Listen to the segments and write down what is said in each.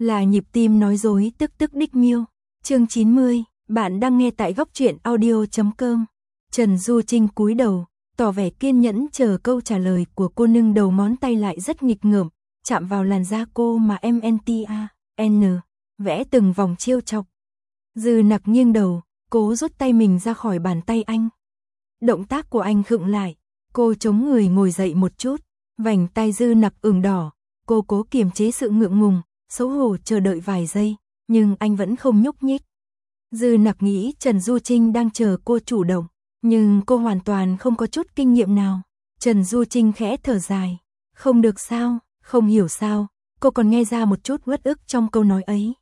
là nhịp tim nói dối tức tức đích miêu. Chương 90, bạn đang nghe tại góc truyện audio.com. Trần Du Trinh cúi đầu, tỏ vẻ kiên nhẫn chờ câu trả lời của cô, nâng đầu ngón tay lại rất nghịch ngợm, chạm vào làn da cô mà MNTAN, vẽ từng vòng trêu chọc. Dư Nặc nghiêng đầu, cố rút tay mình ra khỏi bàn tay anh. Động tác của anh khựng lại, cô chống người ngồi dậy một chút, vành tay Dư Nặc ửng đỏ, cô cố kiềm chế sự ngượng ngùng, xấu hổ chờ đợi vài giây, nhưng anh vẫn không nhúc nhích. Dư Nặc nghĩ Trần Du Trinh đang chờ cô chủ động, nhưng cô hoàn toàn không có chút kinh nghiệm nào. Trần Du Trinh khẽ thở dài, không được sao, không hiểu sao, cô còn nghe ra một chút uất ức trong câu nói ấy.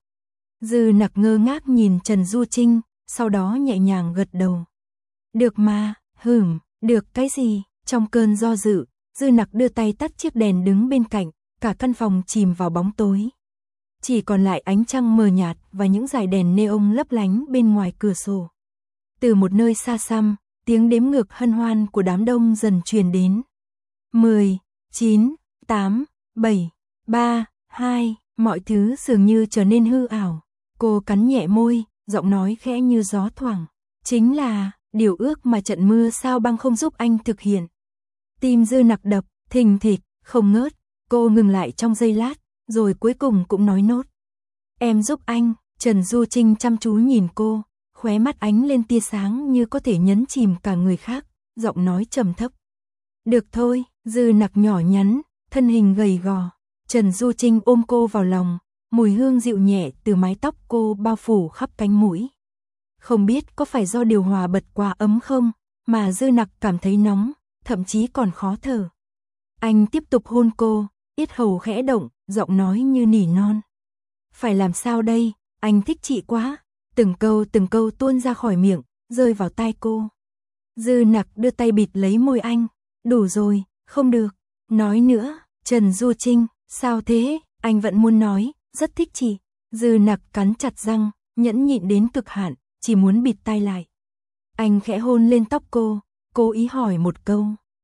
Dư Nặc ngơ ngác nhìn Trần Du Trinh, sau đó nhẹ nhàng gật đầu. Được mà, được cái gì? Trong cơn do dự, Dư Nặc đưa tay tắt chiếc đèn đứng bên cạnh, cả căn phòng chìm vào bóng tối. Chỉ còn lại ánh trăng mờ nhạt và những dải đèn neon lấp lánh bên ngoài cửa sổ. Từ một nơi xa xăm, tiếng đếm ngược hân hoan của đám đông dần truyền đến. 10, 9, 8, 7, 3, 2, mọi thứ dường như trở nên hư ảo. Cô cắn nhẹ môi, giọng nói khẽ như gió thoảng. Chính là điều ước mà trận mưa sao băng không giúp anh thực hiện. Tim Dư Nặc đập, thình thịch, không ngớt. Cô ngừng lại trong giây lát, rồi cuối cùng cũng nói nốt. Em giúp anh. Trần Du Trinh chăm chú nhìn cô, khóe mắt ánh lên tia sáng như có thể nhấn chìm cả người khác, giọng nói trầm thấp. Được thôi. Dư Nặc nhỏ nhắn, thân hình gầy gò. Trần Du Trinh ôm cô vào lòng, mùi hương dịu nhẹ từ mái tóc cô bao phủ khắp cánh mũi. Không biết có phải do điều hòa bật quá ấm không, mà Dư Nặc cảm thấy nóng, thậm chí còn khó thở. Anh tiếp tục hôn cô, yết hầu khẽ động, giọng nói như nỉ non. Phải làm sao đây, anh thích chị quá. Từng câu tuôn ra khỏi miệng, rơi vào tai cô. Dư Nặc đưa tay bịt lấy môi anh. Đủ rồi, không được. Nói nữa. Trần Du Trinh, sao thế? Anh vẫn muốn nói, rất thích chị. Dư Nặc cắn chặt răng, nhẫn nhịn đến cực hạn, chỉ muốn bịt tai lại. Anh khẽ hôn lên tóc cô, cố ý hỏi một câu.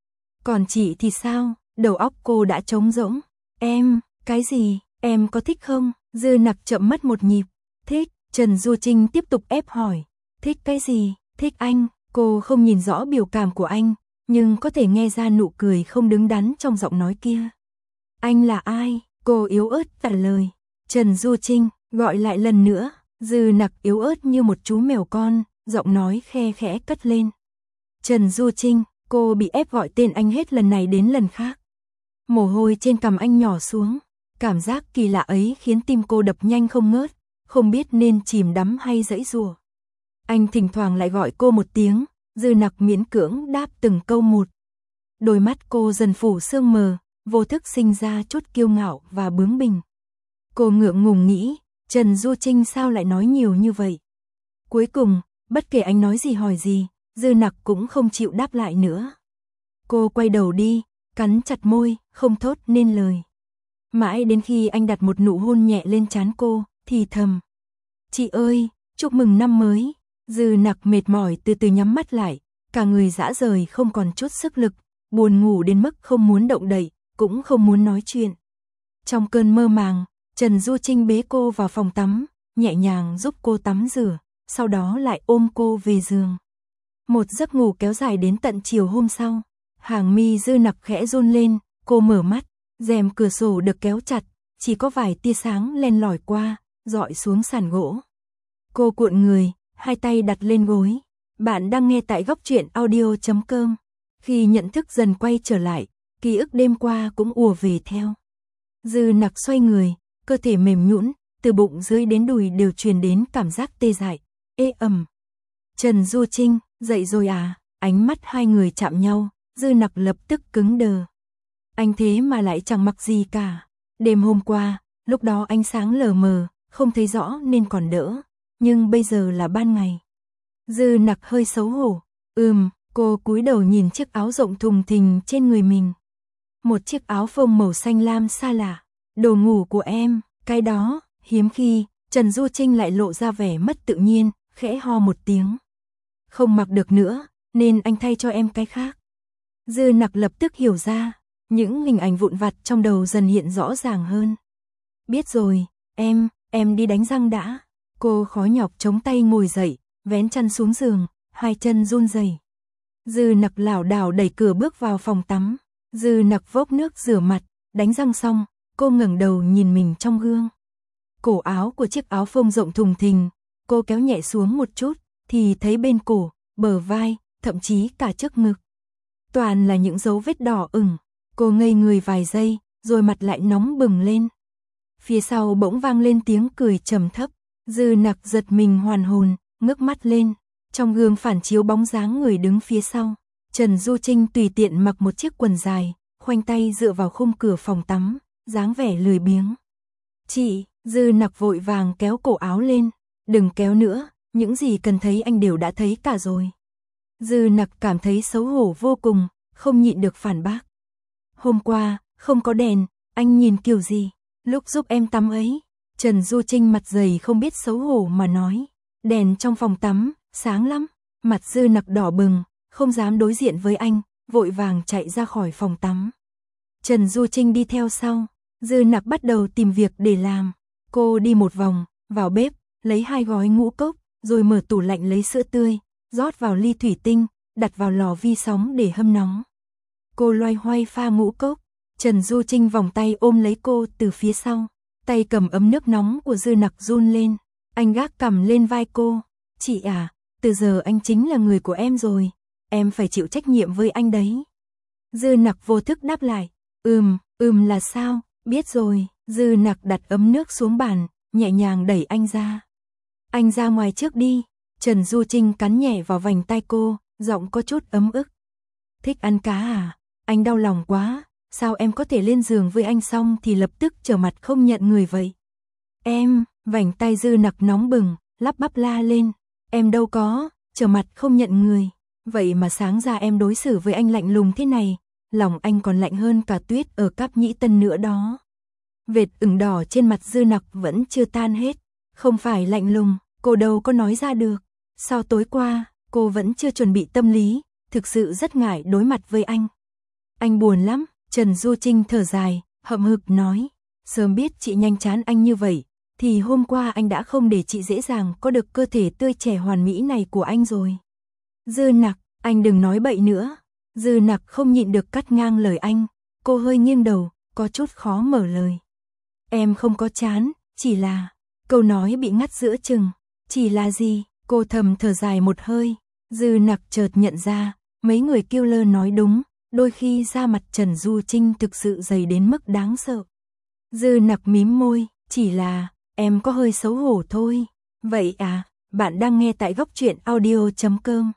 Còn chị thì sao? Đầu óc cô đã trống rỗng. Em, cái gì? Em có thích không? Dư Nặc chậm mất một nhịp. Thích. Trần Du Trinh tiếp tục ép hỏi. Thích cái gì? Thích anh. Cô không nhìn rõ biểu cảm của anh, nhưng có thể nghe ra nụ cười không đứng đắn trong giọng nói kia. Anh là ai? Cô yếu ớt trả lời. Trần Du Trinh, gọi lại lần nữa. Dư Nặc yếu ớt như một chú mèo con, giọng nói khe khẽ cất lên. Trần Du Trinh, cô bị ép gọi tên anh hết lần này đến lần khác. Mồ hôi trên cằm anh nhỏ xuống, cảm giác kỳ lạ ấy khiến tim cô đập nhanh không ngớt, không biết nên chìm đắm hay giãy giụa. Anh thỉnh thoảng lại gọi cô một tiếng, Dư Nặc miễn cưỡng đáp từng câu một. Đôi mắt cô dần phủ sương mờ, vô thức sinh ra chút kiêu ngạo và bướng bỉnh. Cô ngượng ngùng nghĩ, Trần Du Trinh sao lại nói nhiều như vậy? Cuối cùng, bất kể anh nói gì hỏi gì, Dư Nặc cũng không chịu đáp lại nữa. Cô quay đầu đi, cắn chặt môi, không thốt nên lời. Mãi đến khi anh đặt một nụ hôn nhẹ lên trán cô, thì thầm. Chị ơi, chúc mừng năm mới. Dư Nặc mệt mỏi từ từ nhắm mắt lại, cả người rã rời không còn chút sức lực, buồn ngủ đến mức không muốn động đậy, cũng không muốn nói chuyện. Trong cơn mơ màng, Trần Du Trinh bế cô vào phòng tắm, nhẹ nhàng giúp cô tắm rửa, sau đó lại ôm cô về giường. Một giấc ngủ kéo dài đến tận chiều hôm sau. Hàng mi Dư Nặc khẽ run lên, cô mở mắt, rèm cửa sổ được kéo chặt, chỉ có vài tia sáng len lỏi qua, rọi xuống sàn gỗ. Cô cuộn người, hai tay đặt lên gối. Bạn đang nghe tại góc truyện audio.com. Khi nhận thức dần quay trở lại, ký ức đêm qua cũng ùa về theo. Dư Nặc xoay người, cơ thể mềm nhũn, từ bụng dưới đến đùi đều truyền đến cảm giác tê dại, ê ẩm. Trần Du Trinh, dậy rồi à? Ánh mắt hai người chạm nhau, Dư Nặc lập tức cứng đờ. Anh thế mà lại chẳng mặc gì cả. Đêm hôm qua, lúc đó ánh sáng lờ mờ, không thấy rõ nên còn đỡ, nhưng bây giờ là ban ngày. Dư Nặc hơi xấu hổ. Cô cúi đầu nhìn chiếc áo rộng thùng thình trên người mình. Một chiếc áo phông màu xanh lam xa lạ. Đồ ngủ của em, cái đó, hiếm khi, Trần Du Trinh lại lộ ra vẻ mất tự nhiên, khẽ ho một tiếng. Không mặc được nữa, nên anh thay cho em cái khác. Dư Nặc lập tức hiểu ra, những hình ảnh vụn vặt trong đầu dần hiện rõ ràng hơn. Biết rồi, em đi đánh răng đã. Cô khó nhọc chống tay ngồi dậy, vén chăn xuống giường, hai chân run rẩy. Dư Nặc lảo đảo đẩy cửa bước vào phòng tắm. Dư Nặc vốc nước rửa mặt, đánh răng xong, cô ngẩng đầu nhìn mình trong gương. Cổ áo của chiếc áo phông rộng thùng thình, cô kéo nhẹ xuống một chút, thì thấy bên cổ, bờ vai, thậm chí cả trước ngực. Toàn là những dấu vết đỏ ửng. Cô ngây người vài giây, rồi mặt lại nóng bừng lên. Phía sau bỗng vang lên tiếng cười trầm thấp. Dư Nặc giật mình hoàn hồn, ngước mắt lên. Trong gương phản chiếu bóng dáng người đứng phía sau. Trần Du Trinh tùy tiện mặc một chiếc quần dài, khoanh tay dựa vào khung cửa phòng tắm, dáng vẻ lười biếng. Chị, Dư Nặc vội vàng kéo cổ áo lên. Đừng kéo nữa, những gì cần thấy anh đều đã thấy cả rồi. Dư Nặc cảm thấy xấu hổ vô cùng, không nhịn được phản bác. Hôm qua, không có đèn, anh nhìn kiểu gì? Lúc giúp em tắm ấy. Trần Du Trinh mặt dày không biết xấu hổ mà nói. Đèn trong phòng tắm, sáng lắm. Mặt Dư Nặc đỏ bừng, không dám đối diện với anh, vội vàng chạy ra khỏi phòng tắm. Trần Du Trinh đi theo sau. Dư Nặc bắt đầu tìm việc để làm. Cô đi một vòng, vào bếp, lấy 2 gói ngũ cốc, rồi mở tủ lạnh lấy sữa tươi, rót vào ly thủy tinh, đặt vào lò vi sóng để hâm nóng. Cô loay hoay pha ngũ cốc. Trần Du Trinh vòng tay ôm lấy cô từ phía sau. Tay cầm ấm nước nóng của Dư Nặc run lên. Anh gác cằm lên vai cô. Chị à, từ giờ anh chính là người của em rồi. Em phải chịu trách nhiệm với anh đấy. Dư Nặc vô thức đáp lại. Là sao, biết rồi. Dư Nặc đặt ấm nước xuống bàn, nhẹ nhàng đẩy anh ra. Anh ra ngoài trước đi. Trần Du Trinh cắn nhẹ vào vành tai cô, giọng có chút ấm ức. Thích ăn cá à? Anh đau lòng quá. Sao em có thể lên giường với anh xong thì lập tức trở mặt không nhận người vậy? Vành tay Dư Nặc nóng bừng, lắp bắp la lên. Em đâu có, trở mặt không nhận người. Vậy mà sáng ra em đối xử với anh lạnh lùng thế này, lòng anh còn lạnh hơn cả tuyết ở Cáp Nhĩ Tân nữa đó. Vệt ửng đỏ trên mặt Dư Nặc vẫn chưa tan hết. Không phải lạnh lùng, cô đâu có nói ra được. Sao tối qua, cô vẫn chưa chuẩn bị tâm lý, thực sự rất ngại đối mặt với anh. Anh buồn lắm. Trần Du Trinh thở dài, hậm hực nói. Sớm biết chị nhanh chán anh như vậy, thì hôm qua anh đã không để chị dễ dàng có được cơ thể tươi trẻ hoàn mỹ này của anh rồi. Dư Nặc, anh đừng nói bậy nữa. Dư Nặc không nhịn được cắt ngang lời anh. Cô hơi nghiêng đầu, có chút khó mở lời. Em không có chán, chỉ là... Câu nói bị ngắt giữa chừng. Chỉ là gì? Cô thầm thở dài một hơi. Dư Nặc chợt nhận ra, mấy người kêu lơ nói đúng. Đôi khi da mặt Trần Du Trinh thực sự dày đến mức đáng sợ. Dư Nặc mím môi, chỉ là, em có hơi xấu hổ thôi. Vậy à, bạn đang nghe tại góc truyện audio.com.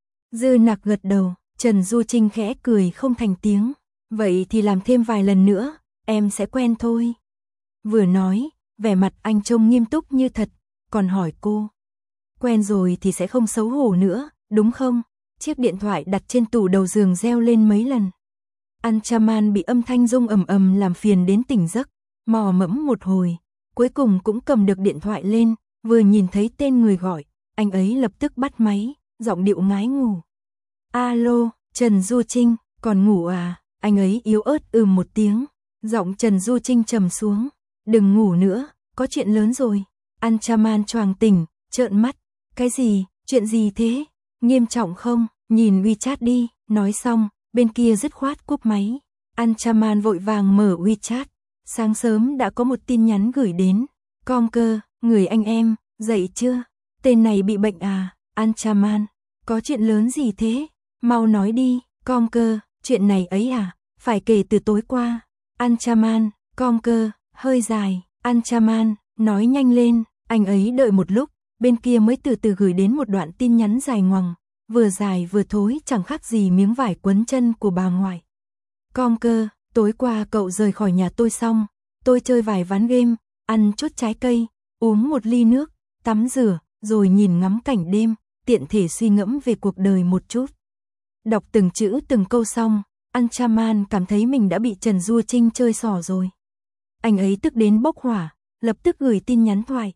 Dư Nặc gật đầu, Trần Du Trinh khẽ cười không thành tiếng. Vậy thì làm thêm vài lần nữa, em sẽ quen thôi. Vừa nói, vẻ mặt anh trông nghiêm túc như thật, còn hỏi cô. Quen rồi thì sẽ không xấu hổ nữa, đúng không? Chiếc điện thoại đặt trên tủ đầu giường reo lên mấy lần. Anchaman bị âm thanh rung ầm ầm làm phiền đến tỉnh giấc, mò mẫm một hồi, cuối cùng cũng cầm được điện thoại lên, vừa nhìn thấy tên người gọi, anh ấy lập tức bắt máy, giọng điệu ngái ngủ. Alo, Trần Du Trinh, còn ngủ à? Anh ấy yếu ớt một tiếng, giọng Trần Du Trinh trầm xuống. Đừng ngủ nữa, có chuyện lớn rồi. Anchaman choàng tỉnh, trợn mắt. Cái gì, chuyện gì thế? Nghiêm trọng không? Nhìn WeChat đi. Nói xong, bên kia dứt khoát cúp máy. Anchaman vội vàng mở WeChat. Sáng sớm đã có một tin nhắn gửi đến. Com cơ, người anh em, dậy chưa? Tên này bị bệnh à? Anchaman, có chuyện lớn gì thế? Mau nói đi. Com cơ, chuyện này ấy à? Phải kể từ tối qua. Anchaman, com cơ, hơi dài. Anchaman, nói nhanh lên. Anh ấy đợi một lúc, bên kia mới từ từ gửi đến một đoạn tin nhắn dài ngoằng, vừa dài vừa thối chẳng khác gì miếng vải quấn chân của bà ngoại. Com cơ, tối qua cậu rời khỏi nhà tôi xong, tôi chơi vài ván game, ăn chút trái cây, uống một ly nước, tắm rửa, rồi nhìn ngắm cảnh đêm, tiện thể suy ngẫm về cuộc đời một chút. Đọc từng chữ từng câu xong, Anchaman cảm thấy mình đã bị Trần Du Trinh chơi xỏ rồi. Anh ấy tức đến bốc hỏa, lập tức gửi tin nhắn thoại.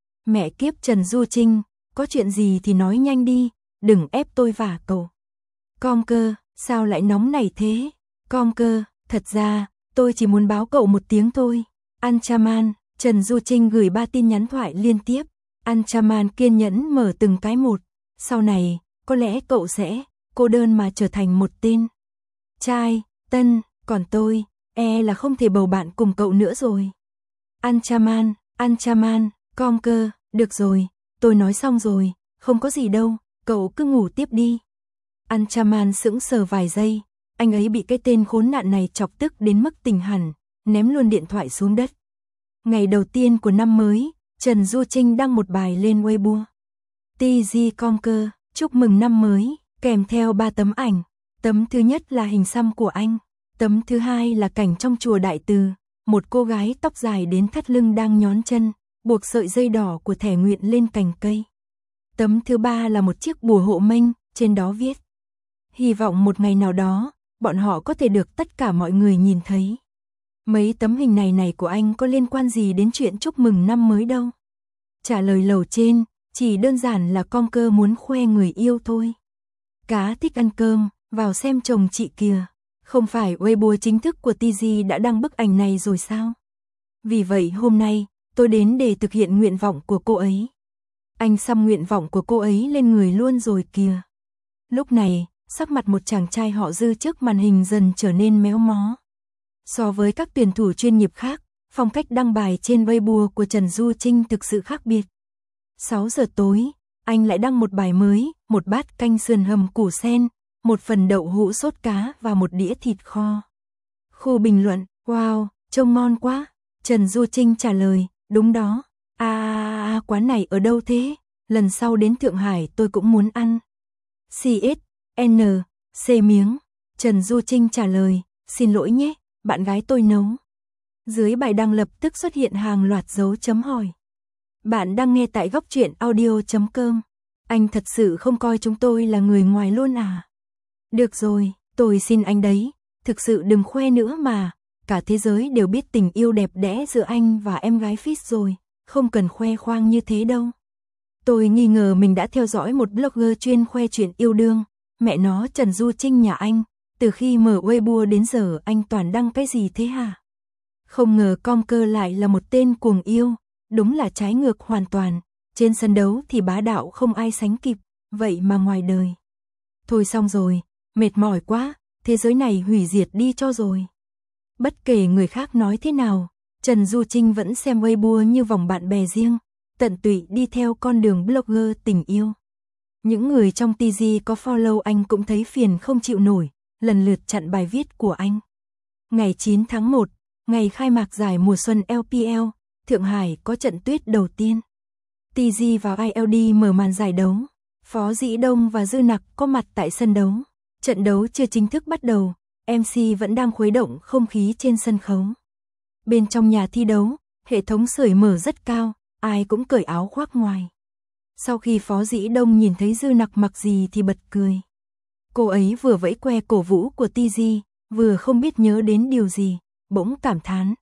Mẹ kiếp Trần Du Trinh, có chuyện gì thì nói nhanh đi, đừng ép tôi vả cậu. Com cơ, sao lại nóng nảy thế? Com cơ, thật ra, tôi chỉ muốn báo cậu một tiếng thôi. Anchaman, Trần Du Trinh gửi 3 tin nhắn thoại liên tiếp. Anchaman kiên nhẫn mở từng cái một. Sau này, có lẽ cậu sẽ cô đơn mà trở thành một tên trai, tân, còn tôi, là không thể bầu bạn cùng cậu nữa rồi. Anchaman, Conker, được rồi, tôi nói xong rồi, không có gì đâu, cậu cứ ngủ tiếp đi. Anchaman sững sờ vài giây, anh ấy bị cái tên khốn nạn này chọc tức đến mức tỉnh hẳn, ném luôn điện thoại xuống đất. Ngày đầu tiên của năm mới, Trần Du Trinh đăng một bài lên Weibo. TG Conker, chúc mừng năm mới, kèm theo 3 tấm ảnh. Tấm thứ nhất là hình xăm của anh. Tấm thứ hai là cảnh trong chùa Đại Từ, một cô gái tóc dài đến thắt lưng đang nhón chân, buộc sợi dây đỏ của thẻ nguyện lên cành cây. Tấm thứ ba là một chiếc bùa hộ mệnh, trên đó viết: hy vọng một ngày nào đó, bọn họ có thể được tất cả mọi người nhìn thấy. Mấy tấm hình này của anh có liên quan gì đến chuyện chúc mừng năm mới đâu. Trả lời lầu trên, chỉ đơn giản là Conker muốn khoe người yêu thôi. Cá thích ăn cơm, vào xem chồng chị kìa. Không phải Weibo chính thức của TG đã đăng bức ảnh này rồi sao? Vì vậy hôm nay, tôi đến để thực hiện nguyện vọng của cô ấy. Anh xăm nguyện vọng của cô ấy lên người luôn rồi kìa. Lúc này, sắc mặt một chàng trai họ Dư trước màn hình dần trở nên méo mó. So với các tuyển thủ chuyên nghiệp khác, phong cách đăng bài trên Weibo của Trần Du Trinh thực sự khác biệt. 6 giờ tối, anh lại đăng một bài mới, một bát canh sườn hầm củ sen, một phần đậu hũ sốt cá và một đĩa thịt kho. Khu bình luận: wow, trông ngon quá. Trần Du Trinh trả lời: đúng đó. Quán này ở đâu thế? Lần sau đến Thượng Hải tôi cũng muốn ăn. C miếng. Trần Du Trinh trả lời: xin lỗi nhé, bạn gái tôi nấu. Dưới bài đăng lập tức xuất hiện hàng loạt dấu chấm hỏi. Bạn đang nghe tại góc truyện audio.com. Anh thật sự không coi chúng tôi là người ngoài luôn à? Được rồi, tôi xin anh đấy, thực sự đừng khoe nữa mà, cả thế giới đều biết tình yêu đẹp đẽ giữa anh và em gái Fitz rồi, không cần khoe khoang như thế đâu. Tôi nghi ngờ mình đã theo dõi một blogger chuyên khoe chuyện yêu đương, mẹ nó Trần Du Trinh nhà anh, từ khi mở Weibo đến giờ anh toàn đăng cái gì thế hả? Không ngờ Conker lại là một tên cuồng yêu, đúng là trái ngược hoàn toàn, trên sân đấu thì bá đạo không ai sánh kịp, vậy mà ngoài đời. Thôi xong rồi, mệt mỏi quá, thế giới này hủy diệt đi cho rồi. Bất kể người khác nói thế nào, Trần Du Trinh vẫn xem Weibo như vòng bạn bè riêng, tận tụy đi theo con đường blogger tình yêu. Những người trong TG có follow anh cũng thấy phiền không chịu nổi, lần lượt chặn bài viết của anh. Ngày 9 tháng 1, ngày khai mạc giải mùa xuân LPL, Thượng Hải có trận tuyết đầu tiên. TG và ILD mở màn giải đấu. Phó Dĩ Đông và Dư Nặc có mặt tại sân đấu. Trận đấu chưa chính thức bắt đầu, MC vẫn đang khuấy động không khí trên sân khấu. Bên trong nhà thi đấu, hệ thống sưởi mở rất cao, ai cũng cởi áo khoác ngoài. Sau khi Phó Dĩ Đông nhìn thấy Dư Nặc mặc gì thì bật cười. Cô ấy vừa vẫy que cổ vũ của TG, vừa không biết nhớ đến điều gì, bỗng cảm thán.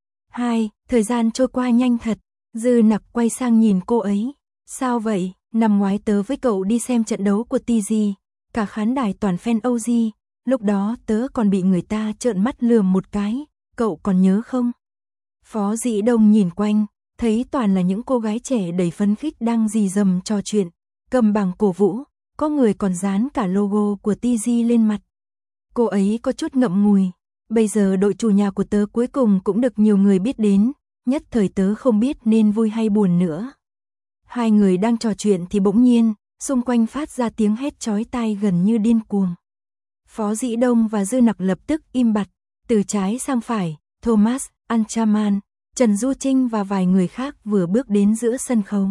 Thời gian trôi qua nhanh thật. Dư Nặc quay sang nhìn cô ấy. Sao vậy? Năm ngoái tớ với cậu đi xem trận đấu của TG, cả khán đài toàn fan OG, lúc đó tớ còn bị người ta trợn mắt lườm một cái, cậu còn nhớ không? Phó Dĩ Đông nhìn quanh, thấy toàn là những cô gái trẻ đầy phấn khích đang rì rầm trò chuyện, cầm bằng cổ vũ, có người còn dán cả logo của TG lên mặt. Cô ấy có chút ngậm ngùi, bây giờ đội chủ nhà của tớ cuối cùng cũng được nhiều người biết đến, nhất thời tớ không biết nên vui hay buồn nữa. Hai người đang trò chuyện thì bỗng nhiên, xung quanh phát ra tiếng hét chói tai gần như điên cuồng. Phó Dĩ Đông và Dư Nặc lập tức im bặt, từ trái sang phải, Thomas, Anchaman, Trần Du Trinh và vài người khác vừa bước đến giữa sân khấu.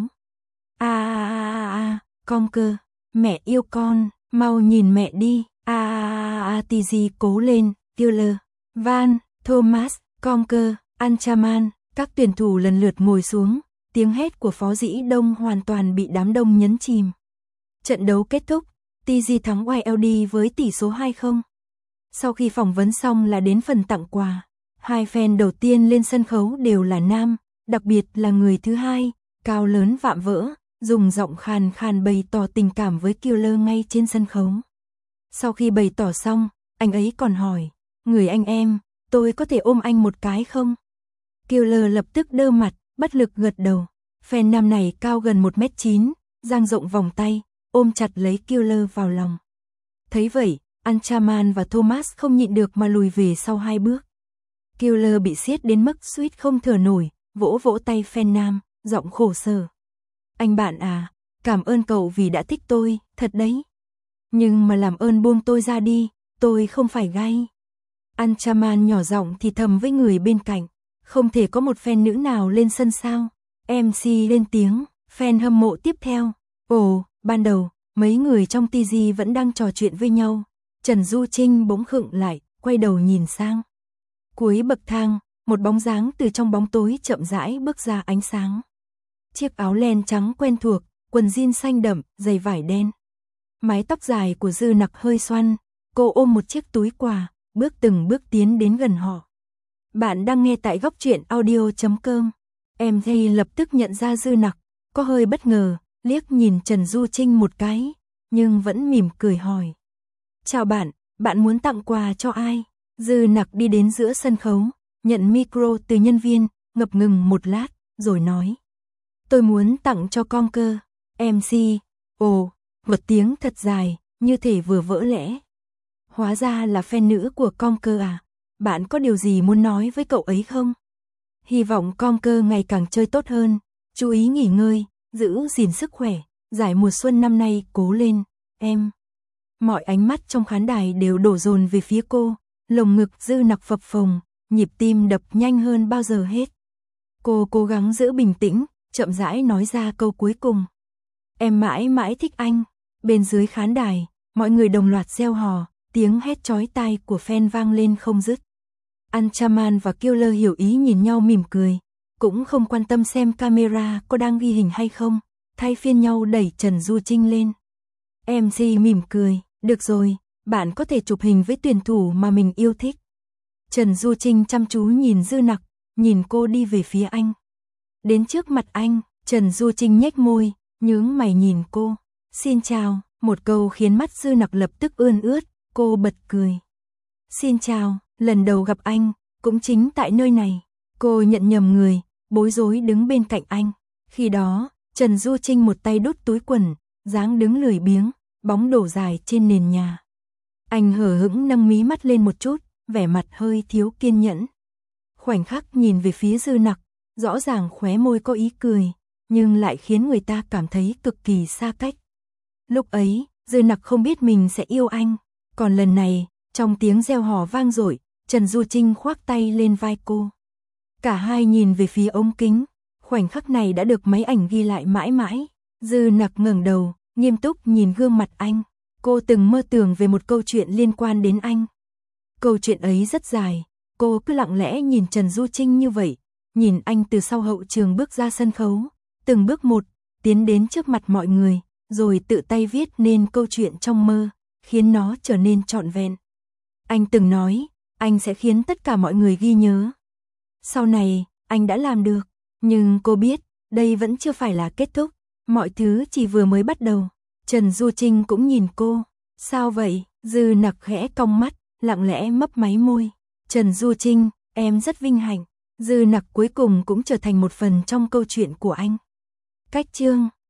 Conker, mẹ yêu con, mau nhìn mẹ đi, TG cố lên, Killer, Van, Thomas, Conker, Anchaman, các tuyển thủ lần lượt ngồi xuống, tiếng hét của Phó Dĩ Đông hoàn toàn bị đám đông nhấn chìm. Trận đấu kết thúc, TG thắng YLD với tỷ số 2-0. Sau khi phỏng vấn xong là đến phần tặng quà. Hai fan đầu tiên lên sân khấu đều là nam, đặc biệt là người thứ hai, cao lớn vạm vỡ, dùng giọng khàn khàn bày tỏ tình cảm với Killer ngay trên sân khấu. Sau khi bày tỏ xong, anh ấy còn hỏi, người anh em, tôi có thể ôm anh một cái không? Killer lập tức đơ mặt, bất lực gật đầu. Fan nam này cao gần 1m9, dang rộng vòng tay, ôm chặt lấy Killer vào lòng. Thấy vậy, Anchaman và Thomas không nhịn được mà lùi về sau 2 bước. Killer bị siết đến mức suýt không thở nổi, vỗ vỗ tay fan nam, giọng khổ sở. Anh bạn à, cảm ơn cậu vì đã thích tôi, thật đấy. Nhưng mà làm ơn buông tôi ra đi, tôi không phải gay. Anchaman nhỏ giọng thì thầm với người bên cạnh, không thể có một fan nữ nào lên sân sao? MC lên tiếng, fan hâm mộ tiếp theo. Ồ, ban đầu, mấy người trong TG vẫn đang trò chuyện với nhau. Trần Du Trinh bỗng khựng lại, quay đầu nhìn sang. Cuối bậc thang, một bóng dáng từ trong bóng tối chậm rãi bước ra ánh sáng. Chiếc áo len trắng quen thuộc, quần jean xanh đậm, giày vải đen. Mái tóc dài của Dư Nặc hơi xoăn, cô ôm một chiếc túi quà, bước từng bước tiến đến gần họ. Bạn đang nghe tại góc truyện audio.com. Em Thay lập tức nhận ra Dư Nặc, có hơi bất ngờ, liếc nhìn Trần Du Trinh một cái, nhưng vẫn mỉm cười hỏi. Chào bạn, bạn muốn tặng quà cho ai? Dư Nặc đi đến giữa sân khấu, nhận micro từ nhân viên, ngập ngừng một lát, rồi nói. Tôi muốn tặng cho Conker. MC, ồ, một tiếng thật dài, như thể vừa vỡ lẽ. Hóa ra là fan nữ của Conker à? Bạn có điều gì muốn nói với cậu ấy không? Hy vọng Conker ngày càng chơi tốt hơn, chú ý nghỉ ngơi, giữ gìn sức khỏe, giải mùa xuân năm nay cố lên, em. Mọi ánh mắt trong khán đài đều đổ dồn về phía cô, lồng ngực Dư Nặc phập phồng, nhịp tim đập nhanh hơn bao giờ hết. Cô cố gắng giữ bình tĩnh, chậm rãi nói ra câu cuối cùng. Em mãi mãi thích anh. Bên dưới khán đài, mọi người đồng loạt reo hò, tiếng hét chói tai của fan vang lên không dứt. Anchaman và Killer hiểu ý nhìn nhau mỉm cười, cũng không quan tâm xem camera có đang ghi hình hay không, thay phiên nhau đẩy Trần Du Trinh lên. MC mỉm cười, được rồi, bạn có thể chụp hình với tuyển thủ mà mình yêu thích. Trần Du Trinh chăm chú nhìn Dư Nặc, nhìn cô đi về phía anh. Đến trước mặt anh, Trần Du Trinh nhếch môi, nhướng mày nhìn cô. Xin chào, một câu khiến mắt Dư Nặc lập tức ươn ướt, cô bật cười. Xin chào, lần đầu gặp anh, cũng chính tại nơi này. Cô nhận nhầm người, bối rối đứng bên cạnh anh. Khi đó, Trần Du Trinh một tay đút túi quần, dáng đứng lười biếng, bóng đổ dài trên nền nhà. Anh hờ hững nâng mí mắt lên một chút, vẻ mặt hơi thiếu kiên nhẫn. Khoảnh khắc nhìn về phía Dư Nặc, rõ ràng khóe môi có ý cười, nhưng lại khiến người ta cảm thấy cực kỳ xa cách. Lúc ấy, Dư Nặc không biết mình sẽ yêu anh, còn lần này, trong tiếng reo hò vang dội, Trần Du Trinh khoác tay lên vai cô. Cả hai nhìn về phía ống kính, khoảnh khắc này đã được máy ảnh ghi lại mãi mãi. Dư Nặc ngẩng đầu, nghiêm túc nhìn gương mặt anh. Cô từng mơ tưởng về một câu chuyện liên quan đến anh. Câu chuyện ấy rất dài, cô cứ lặng lẽ nhìn Trần Du Trinh như vậy, nhìn anh từ sau hậu trường bước ra sân khấu, từng bước một, tiến đến trước mặt mọi người, rồi tự tay viết nên câu chuyện trong mơ, khiến nó trở nên trọn vẹn. Anh từng nói, anh sẽ khiến tất cả mọi người ghi nhớ. Sau này, anh đã làm được, nhưng cô biết, đây vẫn chưa phải là kết thúc, mọi thứ chỉ vừa mới bắt đầu. Trần Du Trinh cũng nhìn cô, sao vậy? Dư Nặc khẽ cong mắt, lặng lẽ mấp máy môi. Trần Du Trinh, em rất vinh hạnh. Dư Nặc cuối cùng cũng trở thành một phần trong câu chuyện của anh. Cách chương